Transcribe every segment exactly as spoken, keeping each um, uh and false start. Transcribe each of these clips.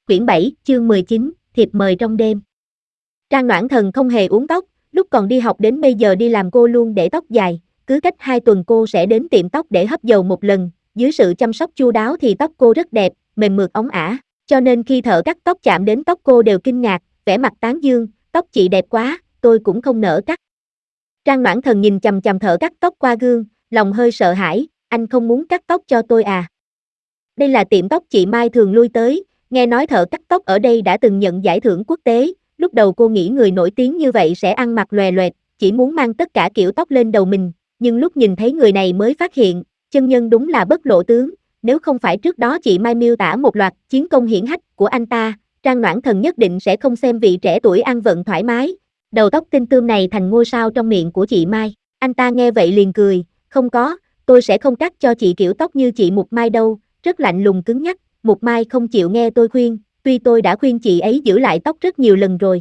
Quyển bảy, chương mười chín, thiệp mời trong đêm. Trang Noãn Thần không hề uốn tóc, lúc còn đi học đến bây giờ đi làm cô luôn để tóc dài, cứ cách hai tuần cô sẽ đến tiệm tóc để hấp dầu một lần, dưới sự chăm sóc chu đáo thì tóc cô rất đẹp, mềm mượt óng ả, cho nên khi thợ cắt tóc chạm đến tóc cô đều kinh ngạc, vẻ mặt tán dương, tóc chị đẹp quá, tôi cũng không nỡ cắt. Trang Noãn Thần nhìn chằm chằm thợ cắt tóc qua gương, lòng hơi sợ hãi, anh không muốn cắt tóc cho tôi à? Đây là tiệm tóc chị Mai thường lui tới, nghe nói thợ cắt tóc ở đây đã từng nhận giải thưởng quốc tế, lúc đầu cô nghĩ người nổi tiếng như vậy sẽ ăn mặc lòe loẹt, chỉ muốn mang tất cả kiểu tóc lên đầu mình, nhưng lúc nhìn thấy người này mới phát hiện, chân nhân đúng là bất lộ tướng, nếu không phải trước đó chị Mai miêu tả một loạt chiến công hiển hách của anh ta, Trang Noãn Thần nhất định sẽ không xem vị trẻ tuổi ăn vận thoải mái, đầu tóc tinh tươm này thành ngôi sao trong miệng của chị Mai. Anh ta nghe vậy liền cười, không có, tôi sẽ không cắt cho chị kiểu tóc như chị Mục Mai đâu, rất lạnh lùng cứng nhắc. Mục Mai không chịu nghe tôi khuyên, tuy tôi đã khuyên chị ấy giữ lại tóc rất nhiều lần rồi.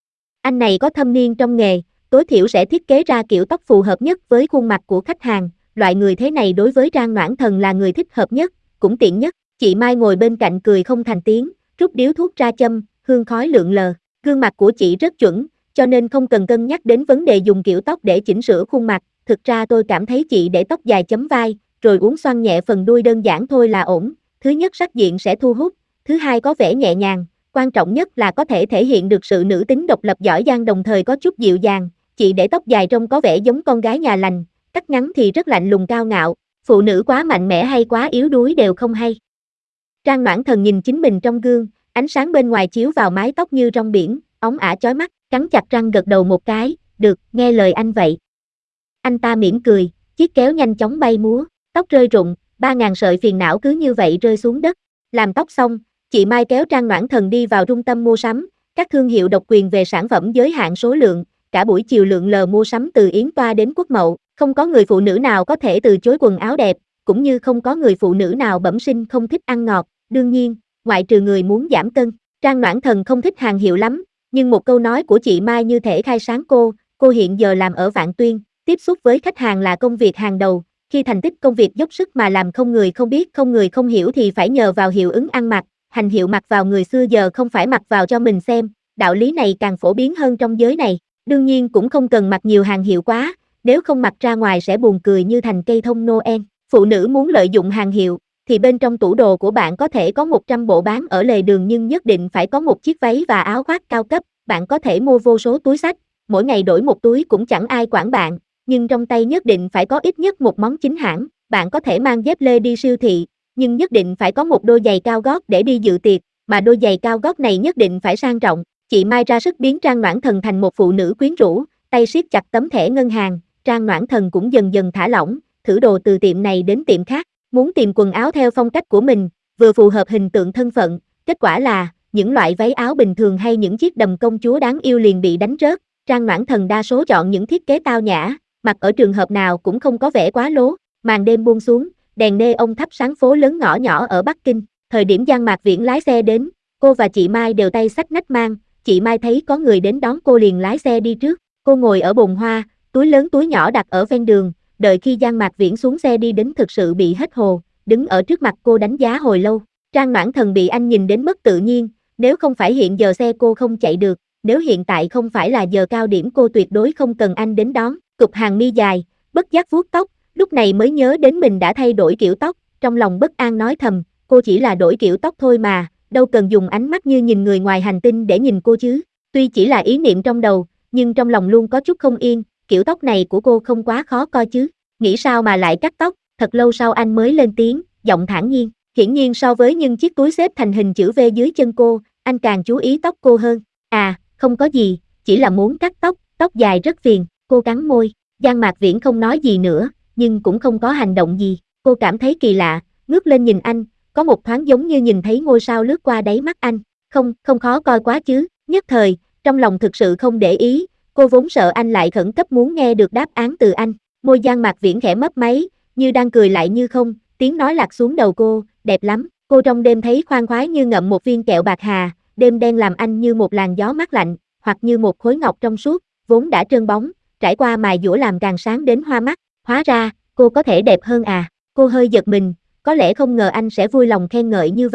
Anh này có thâm niên trong nghề, tối thiểu sẽ thiết kế ra kiểu tóc phù hợp nhất với khuôn mặt của khách hàng, loại người thế này đối với Trang Noãn Thần là người thích hợp nhất, cũng tiện nhất. Chị Mai ngồi bên cạnh cười không thành tiếng, rút điếu thuốc ra châm, hương khói lượn lờ, gương mặt của chị rất chuẩn, cho nên không cần cân nhắc đến vấn đề dùng kiểu tóc để chỉnh sửa khuôn mặt, thực ra tôi cảm thấy chị để tóc dài chấm vai, rồi uốn xoăn nhẹ phần đuôi đơn giản thôi là ổn. Thứ nhất sắc diện sẽ thu hút, thứ hai có vẻ nhẹ nhàng, quan trọng nhất là có thể thể hiện được sự nữ tính độc lập giỏi giang đồng thời có chút dịu dàng, chị để tóc dài trông có vẻ giống con gái nhà lành, cắt ngắn thì rất lạnh lùng cao ngạo, phụ nữ quá mạnh mẽ hay quá yếu đuối đều không hay. Trang Noãn Thần nhìn chính mình trong gương, ánh sáng bên ngoài chiếu vào mái tóc như trong biển, óng ả chói mắt, cắn chặt răng gật đầu một cái, được, nghe lời anh vậy. Anh ta mỉm cười, chiếc kéo nhanh chóng bay múa, tóc rơi rụng, ba ngàn sợi phiền não cứ như vậy rơi xuống đất. Làm tóc xong, chị Mai kéo Trang Noãn Thần đi vào trung tâm mua sắm, các thương hiệu độc quyền về sản phẩm giới hạn số lượng, cả buổi chiều lượn lờ mua sắm từ Yến Toa đến Quốc Mậu, không có người phụ nữ nào có thể từ chối quần áo đẹp, cũng như không có người phụ nữ nào bẩm sinh không thích ăn ngọt, đương nhiên, ngoại trừ người muốn giảm cân. Trang Noãn Thần không thích hàng hiệu lắm, nhưng một câu nói của chị Mai như thể khai sáng cô, cô hiện giờ làm ở Vạn Tuyên, tiếp xúc với khách hàng là công việc hàng đầu. Khi thành tích công việc dốc sức mà làm không người không biết không người không hiểu thì phải nhờ vào hiệu ứng ăn mặc, hành hiệu mặc vào người xưa giờ không phải mặc vào cho mình xem, đạo lý này càng phổ biến hơn trong giới này, đương nhiên cũng không cần mặc nhiều hàng hiệu quá, nếu không mặc ra ngoài sẽ buồn cười như thành cây thông Noel. Phụ nữ muốn lợi dụng hàng hiệu, thì bên trong tủ đồ của bạn có thể có một trăm bộ bán ở lề đường nhưng nhất định phải có một chiếc váy và áo khoác cao cấp, bạn có thể mua vô số túi xách, mỗi ngày đổi một túi cũng chẳng ai quản bạn. Nhưng trong tay nhất định phải có ít nhất một món chính hãng, bạn có thể mang dép lê đi siêu thị, nhưng nhất định phải có một đôi giày cao gót để đi dự tiệc, mà đôi giày cao gót này nhất định phải sang trọng. Chị Mai ra sức biến Trang Noãn Thần thành một phụ nữ quyến rũ, tay siết chặt tấm thẻ ngân hàng, Trang Noãn Thần cũng dần dần thả lỏng, thử đồ từ tiệm này đến tiệm khác, muốn tìm quần áo theo phong cách của mình, vừa phù hợp hình tượng thân phận, kết quả là, những loại váy áo bình thường hay những chiếc đầm công chúa đáng yêu liền bị đánh rớt, Trang Noãn Thần đa số chọn những thiết kế tao nhã, mặc ở trường hợp nào cũng không có vẻ quá lố. Màn đêm buông xuống, đèn neon thắp sáng phố lớn ngõ nhỏ ở Bắc Kinh, thời điểm Giang Mạc Viễn lái xe đến, cô và chị Mai đều tay xách nách mang, chị Mai thấy có người đến đón cô liền lái xe đi trước, cô ngồi ở bồn hoa, túi lớn túi nhỏ đặt ở ven đường, đợi khi Giang Mạc Viễn xuống xe đi đến thực sự bị hết hồn, đứng ở trước mặt cô đánh giá hồi lâu. Trang Noãn Thần bị anh nhìn đến mất tự nhiên, nếu không phải hiện giờ xe cô không chạy được, nếu hiện tại không phải là giờ cao điểm cô tuyệt đối không cần anh đến đón. Cụp hàng mi dài, bất giác vuốt tóc, lúc này mới nhớ đến mình đã thay đổi kiểu tóc, trong lòng bất an nói thầm, cô chỉ là đổi kiểu tóc thôi mà, đâu cần dùng ánh mắt như nhìn người ngoài hành tinh để nhìn cô chứ. Tuy chỉ là ý niệm trong đầu, nhưng trong lòng luôn có chút không yên, kiểu tóc này của cô không quá khó coi chứ, nghĩ sao mà lại cắt tóc. Thật lâu sau anh mới lên tiếng, giọng thản nhiên, hiển nhiên so với những chiếc túi xếp thành hình chữ V dưới chân cô, anh càng chú ý tóc cô hơn. À, không có gì, chỉ là muốn cắt tóc, tóc dài rất phiền. Cô cắn môi, Giang Mạc Viễn không nói gì nữa, nhưng cũng không có hành động gì, cô cảm thấy kỳ lạ, ngước lên nhìn anh, có một thoáng giống như nhìn thấy ngôi sao lướt qua đáy mắt anh, không, không khó coi quá chứ, nhất thời, trong lòng thực sự không để ý, cô vốn sợ anh lại khẩn cấp muốn nghe được đáp án từ anh, môi Giang Mạc Viễn khẽ mấp máy, như đang cười lại như không, tiếng nói lạc xuống đầu cô, đẹp lắm, cô trong đêm thấy khoan khoái như ngậm một viên kẹo bạc hà, đêm đen làm anh như một làn gió mát lạnh, hoặc như một khối ngọc trong suốt, vốn đã trơn bóng, trải qua mài dũa làm càng sáng đến hoa mắt, hóa ra, cô có thể đẹp hơn à, cô hơi giật mình, có lẽ không ngờ anh sẽ vui lòng khen ngợi như vậy,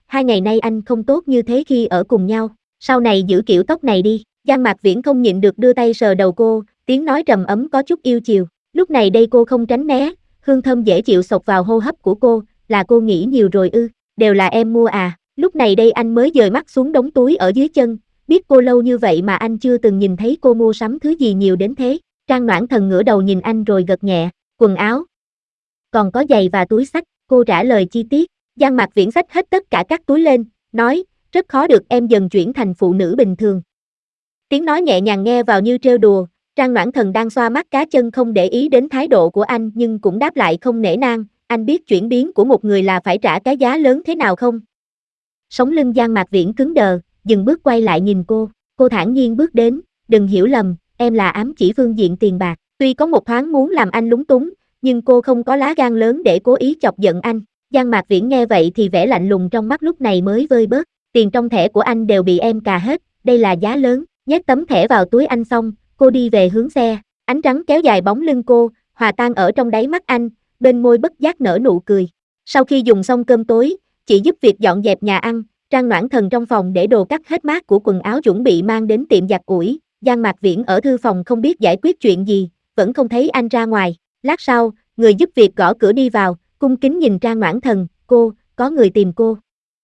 hai ngày nay anh không tốt như thế khi ở cùng nhau, sau này giữ kiểu tóc này đi. Giang Mạc Viễn không nhịn được đưa tay sờ đầu cô, tiếng nói trầm ấm có chút yêu chiều. Lúc này đây cô không tránh né, hương thơm dễ chịu xộc vào hô hấp của cô, là cô nghĩ nhiều rồi ư, đều là em mua à. Lúc này đây anh mới dời mắt xuống đống túi ở dưới chân, biết cô lâu như vậy mà anh chưa từng nhìn thấy cô mua sắm thứ gì nhiều đến thế. Trang Noãn Thần ngửa đầu nhìn anh rồi gật nhẹ, quần áo, còn có giày và túi xách, cô trả lời chi tiết. Giang Mạc Viễn xách hết tất cả các túi lên, nói, rất khó được em dần chuyển thành phụ nữ bình thường. Tiếng nói nhẹ nhàng nghe vào như trêu đùa, Trang Noãn Thần đang xoa mắt cá chân không để ý đến thái độ của anh nhưng cũng đáp lại không nể nang, anh biết chuyển biến của một người là phải trả cái giá lớn thế nào không? Sống lưng Giang Mạc Viễn cứng đờ, dừng bước quay lại nhìn cô, cô thản nhiên bước đến, đừng hiểu lầm, em là ám chỉ phương diện tiền bạc, tuy có một thoáng muốn làm anh lúng túng, nhưng cô không có lá gan lớn để cố ý chọc giận anh. Giang Mạc Viễn nghe vậy thì vẻ lạnh lùng trong mắt lúc này mới vơi bớt, tiền trong thẻ của anh đều bị em cà hết, đây là giá lớn, nhét tấm thẻ vào túi anh xong, cô đi về hướng xe, ánh trắng kéo dài bóng lưng cô, hòa tan ở trong đáy mắt anh, bên môi bất giác nở nụ cười. Sau khi dùng xong cơm tối, chị giúp việc dọn dẹp nhà ăn, Trang Noãn Thần trong phòng để đồ cắt hết mát của quần áo chuẩn bị mang đến tiệm giặt ủi. Giang Mạc Viễn ở thư phòng không biết giải quyết chuyện gì, vẫn không thấy anh ra ngoài. Lát sau, người giúp việc gõ cửa đi vào, cung kính nhìn Trang Noãn Thần, cô, có người tìm cô.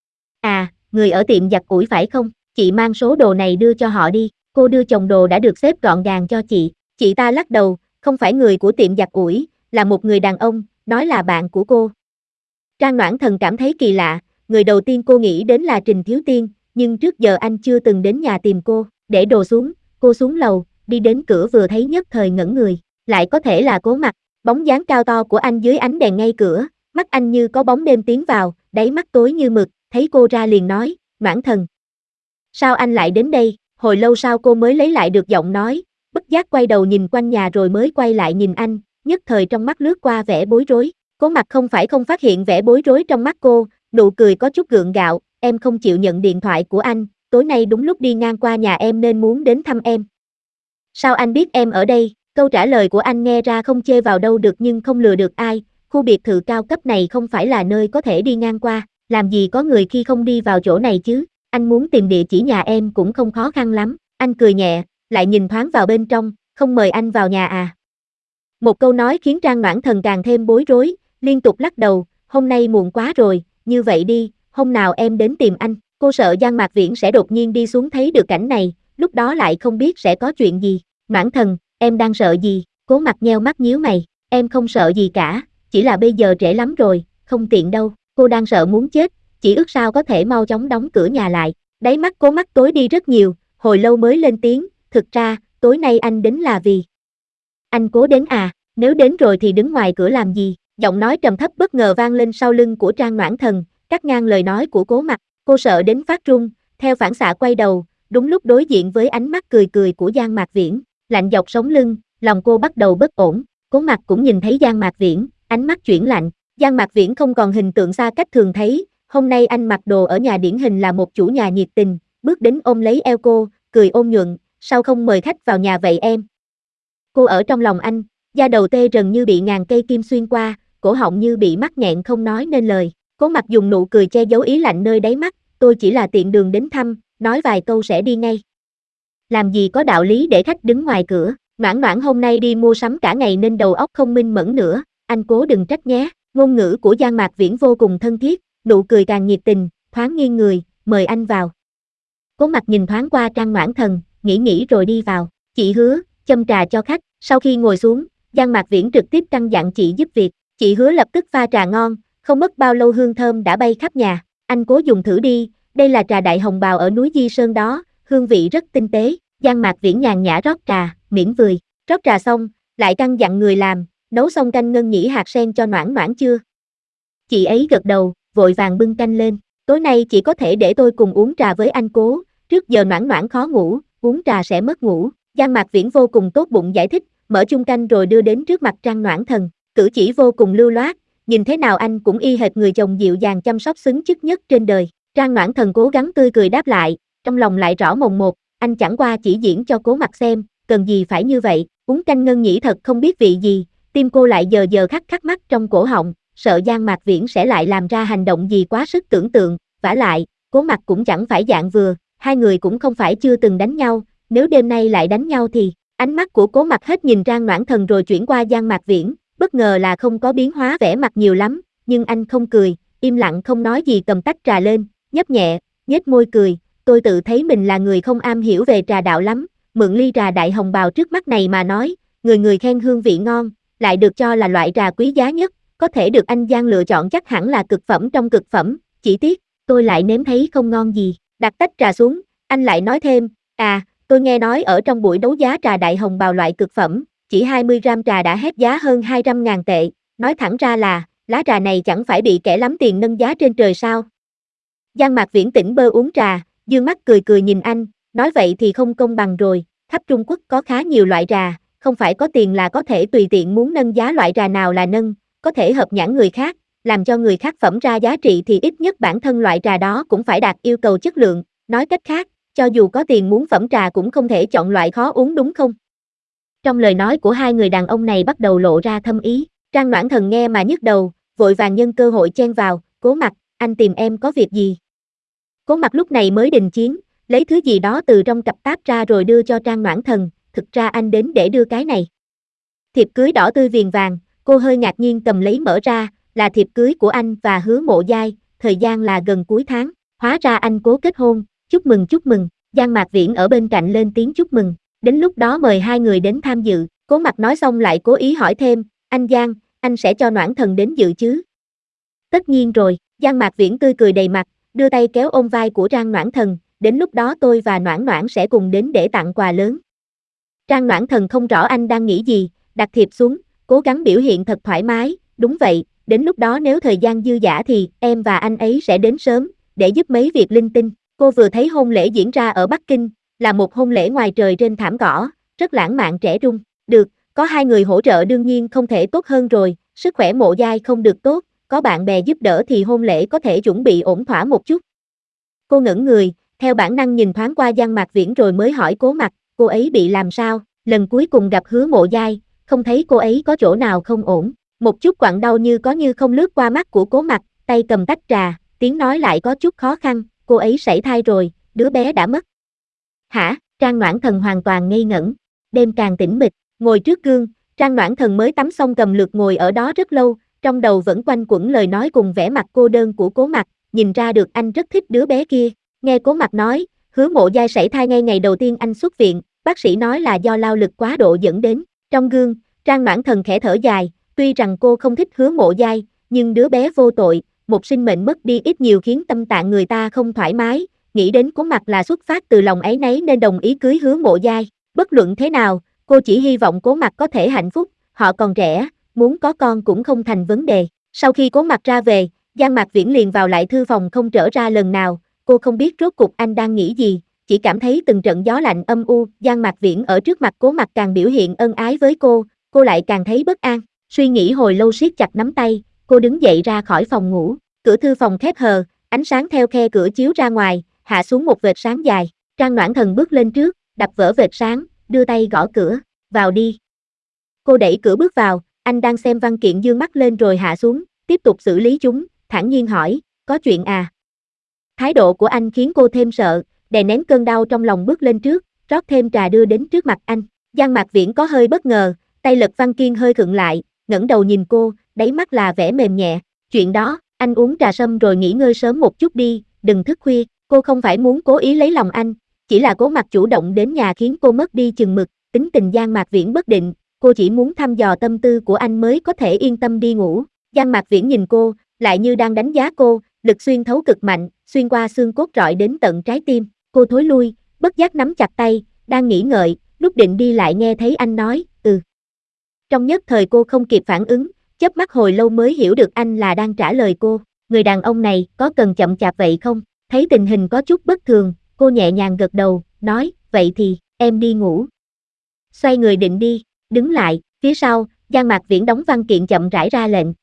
À, người ở tiệm giặt ủi phải không? Chị mang số đồ này đưa cho họ đi. Cô đưa chồng đồ đã được xếp gọn gàng cho chị. Chị ta lắc đầu, không phải người của tiệm giặt ủi, là một người đàn ông, nói là bạn của cô. Trang Noãn Thần cảm thấy kỳ lạ, người đầu tiên cô nghĩ đến là Trình Thiếu Tiên, nhưng trước giờ anh chưa từng đến nhà tìm cô. Để đồ xuống, cô xuống lầu, đi đến cửa vừa thấy nhất thời ngẩn người, lại có thể là Cố Mặc. Bóng dáng cao to của anh dưới ánh đèn ngay cửa, mắt anh như có bóng đêm tiến vào, đáy mắt tối như mực, thấy cô ra liền nói, Noãn Thần. Sao anh lại đến đây? Hồi lâu sau cô mới lấy lại được giọng nói, bất giác quay đầu nhìn quanh nhà rồi mới quay lại nhìn anh, nhất thời trong mắt lướt qua vẻ bối rối. Cố Mặc không phải không phát hiện vẻ bối rối trong mắt cô, nụ cười có chút gượng gạo, em không chịu nhận điện thoại của anh, tối nay đúng lúc đi ngang qua nhà em nên muốn đến thăm em. Sao anh biết em ở đây? Câu trả lời của anh nghe ra không chê vào đâu được nhưng không lừa được ai, khu biệt thự cao cấp này không phải là nơi có thể đi ngang qua, làm gì có người khi không đi vào chỗ này chứ, anh muốn tìm địa chỉ nhà em cũng không khó khăn lắm, anh cười nhẹ, lại nhìn thoáng vào bên trong, không mời anh vào nhà à. Một câu nói khiến Trang Noãn Thần càng thêm bối rối, liên tục lắc đầu, hôm nay muộn quá rồi, như vậy đi, hôm nào em đến tìm anh, cô sợ Giang Mạc Viễn sẽ đột nhiên đi xuống thấy được cảnh này, lúc đó lại không biết sẽ có chuyện gì. Noãn Thần, em đang sợ gì? Cố Mặc nheo mắt nhíu mày, em không sợ gì cả, chỉ là bây giờ trễ lắm rồi, không tiện đâu, cô đang sợ muốn chết, chỉ ước sao có thể mau chóng đóng cửa nhà lại. Đáy mắt Cố Mặc tối đi rất nhiều, hồi lâu mới lên tiếng, thực ra, tối nay anh đến là vì anh Cố đến à, nếu đến rồi thì đứng ngoài cửa làm gì? Giọng nói trầm thấp bất ngờ vang lên sau lưng của Trang Noãn Thần, cắt ngang lời nói của Cố Mặc, cô sợ đến phát run, theo phản xạ quay đầu, đúng lúc đối diện với ánh mắt cười cười của Giang Mạc Viễn, lạnh dọc sống lưng, lòng cô bắt đầu bất ổn. Cố Mặc cũng nhìn thấy Giang Mạc Viễn, ánh mắt chuyển lạnh. Giang Mạc Viễn không còn hình tượng xa cách thường thấy, hôm nay anh mặc đồ ở nhà điển hình là một chủ nhà nhiệt tình, bước đến ôm lấy eo cô, cười ôn nhuận, sao không mời khách vào nhà vậy em? Cô ở trong lòng anh, da đầu tê rần như bị ngàn cây kim xuyên qua, cổ họng như bị mắc nghẹn không nói nên lời. Cố Mặc dùng nụ cười che giấu ý lạnh nơi đáy mắt, tôi chỉ là tiện đường đến thăm, nói vài câu sẽ đi ngay. Làm gì có đạo lý để khách đứng ngoài cửa, Noãn Noãn hôm nay đi mua sắm cả ngày nên đầu óc không minh mẫn nữa, anh Cố đừng trách nhé. Ngôn ngữ của Giang Mạc Viễn vô cùng thân thiết, nụ cười càng nhiệt tình, thoáng nghiêng người, mời anh vào. Cố Mặc nhìn thoáng qua Trang Noãn Thần, nghĩ nghĩ rồi đi vào, chị Hứa, châm trà cho khách. Sau khi ngồi xuống, Giang Mạc Viễn trực tiếp căn dặn chị giúp việc, chị Hứa lập tức pha trà ngon, không mất bao lâu hương thơm đã bay khắp nhà, anh Cố dùng thử đi, đây là trà đại hồng bào ở núi Di Sơn đó, hương vị rất tinh tế. Giang Mạc Viễn nhàn nhã rót trà, mỉm cười, rót trà xong, lại căn dặn người làm, nấu xong canh ngân nhĩ hạt sen cho Noãn Noãn chưa? Chị ấy gật đầu, vội vàng bưng canh lên, tối nay chỉ có thể để tôi cùng uống trà với anh Cố, trước giờ Noãn Noãn khó ngủ, uống trà sẽ mất ngủ. Giang Mạc Viễn vô cùng tốt bụng giải thích, mở chung canh rồi đưa đến trước mặt Trang Noãn Thần, cử chỉ vô cùng lưu loát, nhìn thế nào anh cũng y hệt người chồng dịu dàng chăm sóc xứng chức nhất trên đời. Trang Noãn Thần cố gắng tươi cười đáp lại, trong lòng lại rõ mồn một, anh chẳng qua chỉ diễn cho Cố Mặc xem, cần gì phải như vậy, uống canh ngân nhĩ thật không biết vị gì, tim cô lại giờ giờ khắc khắc mắc trong cổ họng, sợ Giang Mạc Viễn sẽ lại làm ra hành động gì quá sức tưởng tượng, vả lại, Cố Mặc cũng chẳng phải dạng vừa, hai người cũng không phải chưa từng đánh nhau, nếu đêm nay lại đánh nhau thì, ánh mắt của Cố Mặc hết nhìn Trang Noãn Thần rồi chuyển qua Giang Mạc Viễn, bất ngờ là không có biến hóa vẻ mặt nhiều lắm, nhưng anh không cười, im lặng không nói gì cầm tách trà lên, nhấp nhẹ, nhếch môi cười, tôi tự thấy mình là người không am hiểu về trà đạo lắm, mượn ly trà đại hồng bào trước mắt này mà nói, người người khen hương vị ngon, lại được cho là loại trà quý giá nhất, có thể được anh Giang lựa chọn chắc hẳn là cực phẩm trong cực phẩm, chỉ tiếc, tôi lại nếm thấy không ngon gì, đặt tách trà xuống, anh lại nói thêm, à, tôi nghe nói ở trong buổi đấu giá trà đại hồng bào loại cực phẩm, chỉ hai mươi gram trà đã hét giá hơn hai trăm ngàn tệ, nói thẳng ra là, lá trà này chẳng phải bị kẻ lắm tiền nâng giá trên trời sao. Giang Mạc Viễn tỉnh bơ uống trà, dương mắt cười cười nhìn anh, nói vậy thì không công bằng rồi, khắp Trung Quốc có khá nhiều loại trà, không phải có tiền là có thể tùy tiện muốn nâng giá loại trà nào là nâng, có thể hợp nhãn người khác, làm cho người khác phẩm ra giá trị thì ít nhất bản thân loại trà đó cũng phải đạt yêu cầu chất lượng, nói cách khác, cho dù có tiền muốn phẩm trà cũng không thể chọn loại khó uống đúng không? Trong lời nói của hai người đàn ông này bắt đầu lộ ra thâm ý, Trang Noãn Thần nghe mà nhức đầu, vội vàng nhân cơ hội chen vào, Cố Mặc, anh tìm em có việc gì? Cố Mặc lúc này mới đình chiến, lấy thứ gì đó từ trong cặp táp ra rồi đưa cho Trang Noãn Thần, thực ra anh đến để đưa cái này. Thiệp cưới đỏ tươi viền vàng, cô hơi ngạc nhiên cầm lấy mở ra, là thiệp cưới của anh và Hứa Mộ Giai, thời gian là gần cuối tháng, hóa ra anh cố kết hôn, chúc mừng chúc mừng, Giang Mạc Viễn ở bên cạnh lên tiếng chúc mừng, đến lúc đó mời hai người đến tham dự, Cố Mặc nói xong lại cố ý hỏi thêm, anh Giang, anh sẽ cho Noãn Thần đến dự chứ? Tất nhiên rồi, Giang Mạc Viễn tươi cười đầy mặt, đưa tay kéo ôm vai của Trang Noãn Thần, đến lúc đó tôi và Noãn Noãn sẽ cùng đến để tặng quà lớn. Trang Noãn Thần không rõ anh đang nghĩ gì, đặt thiệp xuống, cố gắng biểu hiện thật thoải mái, đúng vậy, đến lúc đó nếu thời gian dư dả thì em và anh ấy sẽ đến sớm, để giúp mấy việc linh tinh. Cô vừa thấy hôn lễ diễn ra ở Bắc Kinh, là một hôn lễ ngoài trời trên thảm cỏ, rất lãng mạn trẻ trung, được, có hai người hỗ trợ đương nhiên không thể tốt hơn rồi, sức khỏe Mộ Giai không được tốt, có bạn bè giúp đỡ thì hôn lễ có thể chuẩn bị ổn thỏa một chút. Cô ngẩn người, theo bản năng nhìn thoáng qua Giang Mạc Viễn rồi mới hỏi Cố Mặc, cô ấy bị làm sao, lần cuối cùng gặp Hứa Mộ Giai, không thấy cô ấy có chỗ nào không ổn, một chút quặn đau như có như không lướt qua mắt của Cố Mặc, tay cầm tách trà, tiếng nói lại có chút khó khăn, cô ấy sảy thai rồi, đứa bé đã mất. Hả, Trang Noãn Thần hoàn toàn ngây ngẩn, đêm càng tĩnh mịch, ngồi trước gương, Trang Noãn Thần mới tắm xong cầm lượt ngồi ở đó rất lâu, trong đầu vẫn quanh quẩn lời nói cùng vẻ mặt cô đơn của Cố Mặc, nhìn ra được anh rất thích đứa bé kia, nghe Cố Mặc nói, Hứa Mộ Giai sảy thai ngay ngày đầu tiên anh xuất viện, bác sĩ nói là do lao lực quá độ dẫn đến, trong gương, Trang Noãn Thần khẽ thở dài, tuy rằng cô không thích Hứa Mộ Giai, nhưng đứa bé vô tội, một sinh mệnh mất đi ít nhiều khiến tâm trạng người ta không thoải mái, nghĩ đến Cố Mặc là xuất phát từ lòng áy náy nên đồng ý cưới Hứa Mộ Giai, bất luận thế nào, cô chỉ hy vọng Cố Mặc có thể hạnh phúc, họ còn trẻ, muốn có con cũng không thành vấn đề. Sau khi Cố Mặc ra về, Giang Mạc Viễn liền vào lại thư phòng không trở ra lần nào, cô không biết rốt cuộc anh đang nghĩ gì, chỉ cảm thấy từng trận gió lạnh âm u, Giang Mạc Viễn ở trước mặt Cố Mặc càng biểu hiện ân ái với cô, cô lại càng thấy bất an, suy nghĩ hồi lâu siết chặt nắm tay, cô đứng dậy ra khỏi phòng ngủ, cửa thư phòng khép hờ, ánh sáng theo khe cửa chiếu ra ngoài, hạ xuống một vệt sáng dài, Trang Noãn Thần bước lên trước, đập vỡ vệt sáng, đưa tay gõ cửa, vào đi. Cô đẩy cửa bước vào, anh đang xem văn kiện dương mắt lên rồi hạ xuống, tiếp tục xử lý chúng, thản nhiên hỏi, có chuyện à? Thái độ của anh khiến cô thêm sợ, đè nén cơn đau trong lòng bước lên trước, rót thêm trà đưa đến trước mặt anh. Giang Mạc Viễn có hơi bất ngờ, tay lật văn kiện hơi khựng lại, ngẩng đầu nhìn cô, đáy mắt là vẻ mềm nhẹ. Chuyện đó, anh uống trà sâm rồi nghỉ ngơi sớm một chút đi, đừng thức khuya. Cô không phải muốn cố ý lấy lòng anh, chỉ là Cố Mặc chủ động đến nhà khiến cô mất đi chừng mực, tính tình Giang Mạc Viễn bất định, cô chỉ muốn thăm dò tâm tư của anh mới có thể yên tâm đi ngủ. Giang Mạc Viễn nhìn cô, lại như đang đánh giá cô, lực xuyên thấu cực mạnh, xuyên qua xương cốt rọi đến tận trái tim. Cô thối lui, bất giác nắm chặt tay, đang nghĩ ngợi, lúc định đi lại nghe thấy anh nói, ừ. Trong nhất thời cô không kịp phản ứng, chớp mắt hồi lâu mới hiểu được anh là đang trả lời cô. Người đàn ông này có cần chậm chạp vậy không? Thấy tình hình có chút bất thường, cô nhẹ nhàng gật đầu, nói, vậy thì, em đi ngủ. Xoay người định đi, đứng lại, phía sau, Giang Mạc Viễn đóng văn kiện chậm rãi ra lệnh,